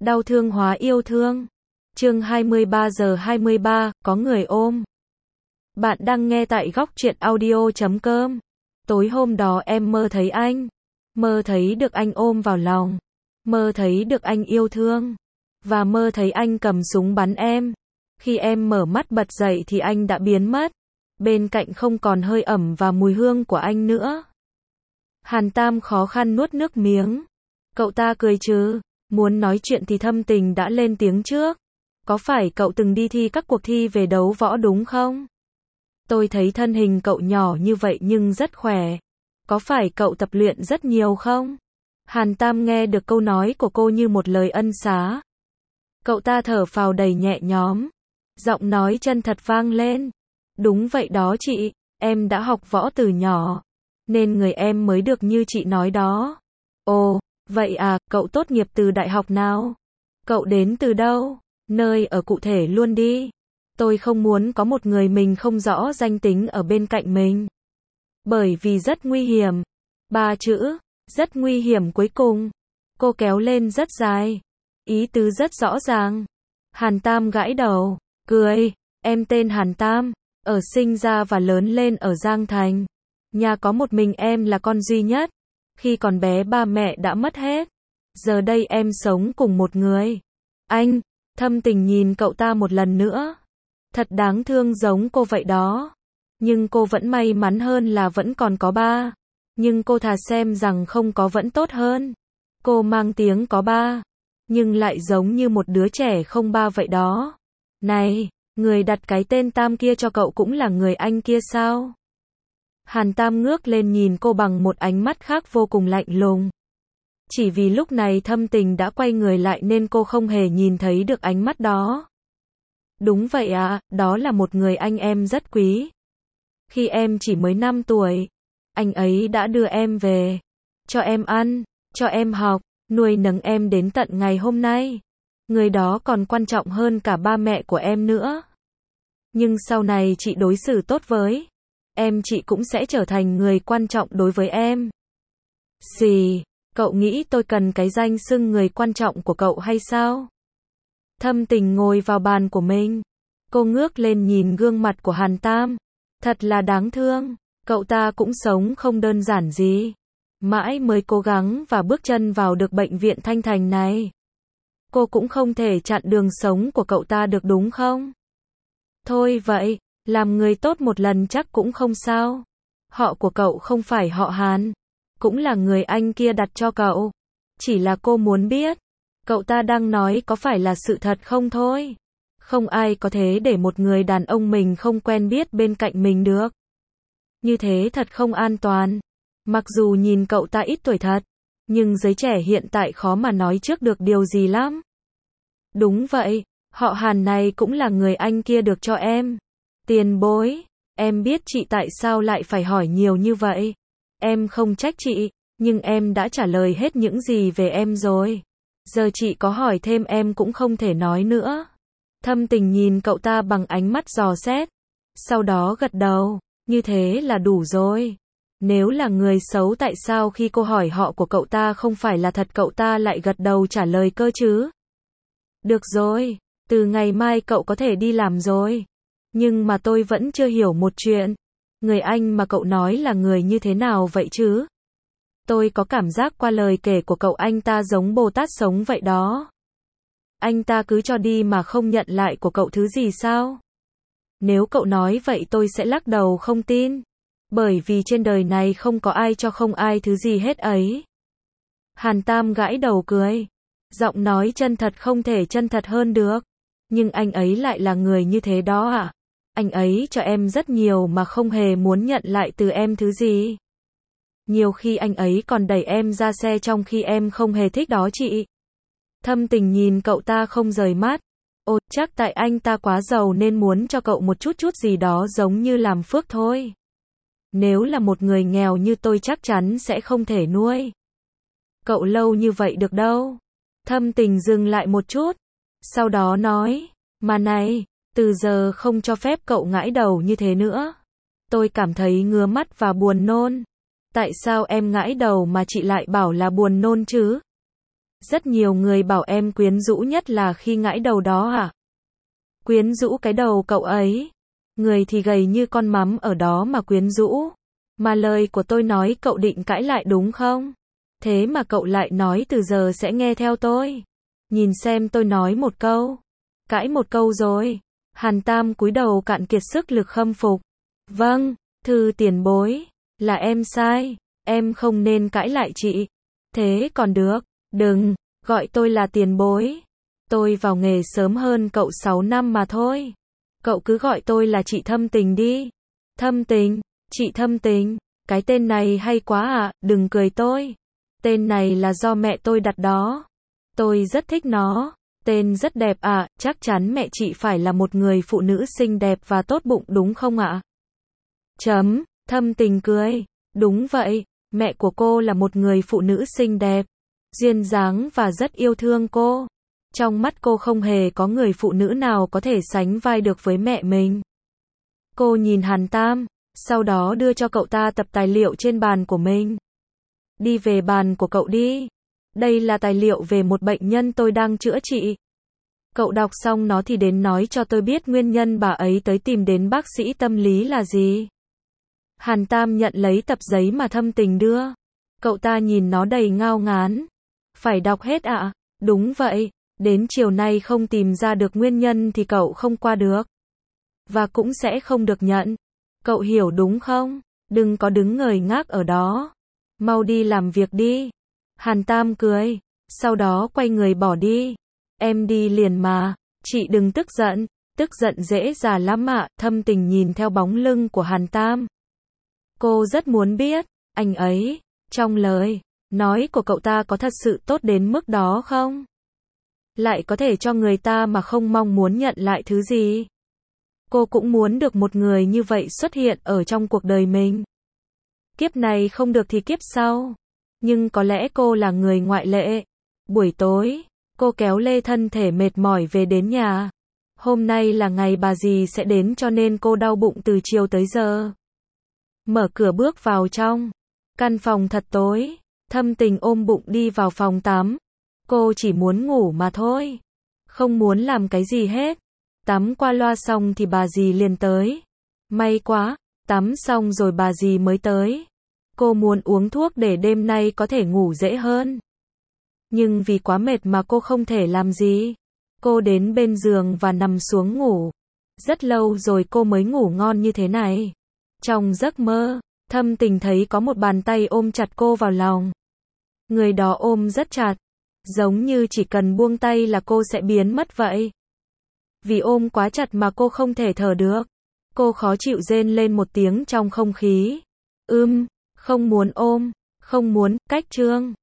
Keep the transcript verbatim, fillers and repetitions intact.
Đau thương hóa yêu thương. Chương hai mươi ba giờ hai mươi ba, có người ôm. Bạn đang nghe tại góc truyện audio chấm com. Tối hôm đó em mơ thấy anh. Mơ thấy được anh ôm vào lòng. Mơ thấy được anh yêu thương. Và mơ thấy anh cầm súng bắn em. Khi em mở mắt bật dậy thì anh đã biến mất. Bên cạnh không còn hơi ẩm và mùi hương của anh nữa. Hàn Tam khó khăn nuốt nước miếng. Cậu ta cười chứ. Muốn nói chuyện thì Thâm Tình đã lên tiếng trước. Có phải cậu từng đi thi các cuộc thi về đấu võ đúng không? Tôi thấy thân hình cậu nhỏ như vậy nhưng rất khỏe. Có phải cậu tập luyện rất nhiều không? Hàn Tam nghe được câu nói của cô như một lời ân xá. Cậu ta thở phào đầy nhẹ nhõm. Giọng nói chân thật vang lên. Đúng vậy đó chị, em đã học võ từ nhỏ. Nên người em mới được như chị nói đó. Ồ, vậy à, cậu tốt nghiệp từ đại học nào? Cậu đến từ đâu? Nơi ở cụ thể luôn đi. Tôi không muốn có một người mình không rõ danh tính ở bên cạnh mình. Bởi vì rất nguy hiểm. Ba chữ, rất nguy hiểm cuối cùng. Cô kéo lên rất dài. Ý tứ rất rõ ràng. Hàn Tam gãi đầu, cười. Em tên Hàn Tam, ở sinh ra và lớn lên ở Giang Thành. Nhà có một mình em là con duy nhất. Khi còn bé ba mẹ đã mất hết. Giờ đây em sống cùng một người. Anh, Thâm Tình nhìn cậu ta một lần nữa. Thật đáng thương giống cô vậy đó. Nhưng cô vẫn may mắn hơn là vẫn còn có ba. Nhưng cô thà xem rằng không có vẫn tốt hơn. Cô mang tiếng có ba. Nhưng lại giống như một đứa trẻ không ba vậy đó. Này, người đặt cái tên Tam kia cho cậu cũng là người anh kia sao? Hàn Tam ngước lên nhìn cô bằng một ánh mắt khác vô cùng lạnh lùng. Chỉ vì lúc này Thâm Tình đã quay người lại nên cô không hề nhìn thấy được ánh mắt đó. Đúng vậy ạ, đó là một người anh em rất quý. Khi em chỉ mới năm tuổi, anh ấy đã đưa em về, cho em ăn, cho em học, nuôi nấng em đến tận ngày hôm nay. Người đó còn quan trọng hơn cả ba mẹ của em nữa. Nhưng sau này chị đối xử tốt với em, chị cũng sẽ trở thành người quan trọng đối với em. Gì? Cậu nghĩ tôi cần cái danh xưng người quan trọng của cậu hay sao? Thâm Tình ngồi vào bàn của mình. Cô ngước lên nhìn gương mặt của Hàn Tam. Thật là đáng thương. Cậu ta cũng sống không đơn giản gì. Mãi mới cố gắng và bước chân vào được bệnh viện Thanh Thành này. Cô cũng không thể chặn đường sống của cậu ta được đúng không? Thôi vậy, làm người tốt một lần chắc cũng không sao. Họ của cậu không phải họ Hàn. Cũng là người anh kia đặt cho cậu. Chỉ là cô muốn biết. Cậu ta đang nói có phải là sự thật không thôi. Không ai có thể để một người đàn ông mình không quen biết bên cạnh mình được. Như thế thật không an toàn. Mặc dù nhìn cậu ta ít tuổi thật. Nhưng giới trẻ hiện tại khó mà nói trước được điều gì lắm. Đúng vậy, họ Hàn này cũng là người anh kia được cho em. Tiền bối, em biết chị tại sao lại phải hỏi nhiều như vậy. Em không trách chị, nhưng em đã trả lời hết những gì về em rồi. Giờ chị có hỏi thêm em cũng không thể nói nữa. Thâm Tình nhìn cậu ta bằng ánh mắt dò xét. Sau đó gật đầu, như thế là đủ rồi. Nếu là người xấu tại sao khi cô hỏi họ của cậu ta không phải là thật cậu ta lại gật đầu trả lời cơ chứ? Được rồi, từ ngày mai cậu có thể đi làm rồi. Nhưng mà tôi vẫn chưa hiểu một chuyện. Người anh mà cậu nói là người như thế nào vậy chứ? Tôi có cảm giác qua lời kể của cậu anh ta giống Bồ Tát sống vậy đó. Anh ta cứ cho đi mà không nhận lại của cậu thứ gì sao? Nếu cậu nói vậy tôi sẽ lắc đầu không tin. Bởi vì trên đời này không có ai cho không ai thứ gì hết ấy. Hàn Tam gãi đầu cười. Giọng nói chân thật không thể chân thật hơn được. Nhưng anh ấy lại là người như thế đó à? Anh ấy cho em rất nhiều mà không hề muốn nhận lại từ em thứ gì. Nhiều khi anh ấy còn đẩy em ra xe trong khi em không hề thích đó chị. Thâm Tình nhìn cậu ta không rời mắt. Ồ, chắc tại anh ta quá giàu nên muốn cho cậu một chút chút gì đó giống như làm phước thôi. Nếu là một người nghèo như tôi chắc chắn sẽ không thể nuôi cậu lâu như vậy được đâu. Thâm Tình dừng lại một chút. Sau đó nói, mà này, từ giờ không cho phép cậu ngãi đầu như thế nữa. Tôi cảm thấy ngứa mắt và buồn nôn. Tại sao em ngãi đầu mà chị lại bảo là buồn nôn chứ? Rất nhiều người bảo em quyến rũ nhất là khi ngãi đầu đó à? Quyến rũ cái đầu cậu ấy. Người thì gầy như con mắm ở đó mà quyến rũ. Mà lời của tôi nói cậu định cãi lại đúng không? Thế mà cậu lại nói từ giờ sẽ nghe theo tôi. Nhìn xem tôi nói một câu. Cãi một câu rồi. Hàn Tam cúi đầu cạn kiệt sức lực khâm phục. Vâng, Thư tiền bối. Là em sai. Em không nên cãi lại chị. Thế còn được. Đừng, gọi tôi là tiền bối. Tôi vào nghề sớm hơn cậu sáu năm mà thôi. Cậu cứ gọi tôi là chị Thâm Tình đi. Thâm Tình, chị Thâm Tình. Cái tên này hay quá à, đừng cười tôi. Tên này là do mẹ tôi đặt đó. Tôi rất thích nó. Tên rất đẹp à, chắc chắn mẹ chị phải là một người phụ nữ xinh đẹp và tốt bụng đúng không ạ? Chấm, Thâm Tình cười. Đúng vậy, mẹ của cô là một người phụ nữ xinh đẹp, duyên dáng và rất yêu thương cô. Trong mắt cô không hề có người phụ nữ nào có thể sánh vai được với mẹ mình. Cô nhìn Hàn Tam, sau đó đưa cho cậu ta tập tài liệu trên bàn của mình. Đi về bàn của cậu đi. Đây là tài liệu về một bệnh nhân tôi đang chữa trị. Cậu đọc xong nó thì đến nói cho tôi biết nguyên nhân bà ấy tới tìm đến bác sĩ tâm lý là gì. Hàn Tam nhận lấy tập giấy mà Thâm Tình đưa. Cậu ta nhìn nó đầy ngao ngán. Phải đọc hết ạ? À? Đúng vậy. Đến chiều nay không tìm ra được nguyên nhân thì cậu không qua được. Và cũng sẽ không được nhận. Cậu hiểu đúng không? Đừng có đứng ngời ngác ở đó. Mau đi làm việc đi. Hàn Tam cười. Sau đó quay người bỏ đi. Em đi liền mà. Chị đừng tức giận. Tức giận dễ già lắm ạ. Thâm Tình nhìn theo bóng lưng của Hàn Tam. Cô rất muốn biết, anh ấy, trong lời nói của cậu ta có thật sự tốt đến mức đó không? Lại có thể cho người ta mà không mong muốn nhận lại thứ gì? Cô cũng muốn được một người như vậy xuất hiện ở trong cuộc đời mình. Kiếp này không được thì kiếp sau. Nhưng có lẽ cô là người ngoại lệ. Buổi tối, cô kéo lê thân thể mệt mỏi về đến nhà. Hôm nay là ngày bà dì sẽ đến cho nên cô đau bụng từ chiều tới giờ. Mở cửa bước vào trong. Căn phòng thật tối. Thâm Tình ôm bụng đi vào phòng tắm. Cô chỉ muốn ngủ mà thôi. Không muốn làm cái gì hết. Tắm qua loa xong thì bà dì liền tới. May quá, tắm xong rồi bà dì mới tới. Cô muốn uống thuốc để đêm nay có thể ngủ dễ hơn. Nhưng vì quá mệt mà cô không thể làm gì. Cô đến bên giường và nằm xuống ngủ. Rất lâu rồi cô mới ngủ ngon như thế này. Trong giấc mơ, Thâm Tình thấy có một bàn tay ôm chặt cô vào lòng. Người đó ôm rất chặt, giống như chỉ cần buông tay là cô sẽ biến mất vậy. Vì ôm quá chặt mà cô không thể thở được. Cô khó chịu rên lên một tiếng trong không khí. Ưm, không muốn ôm, không muốn, cách trương.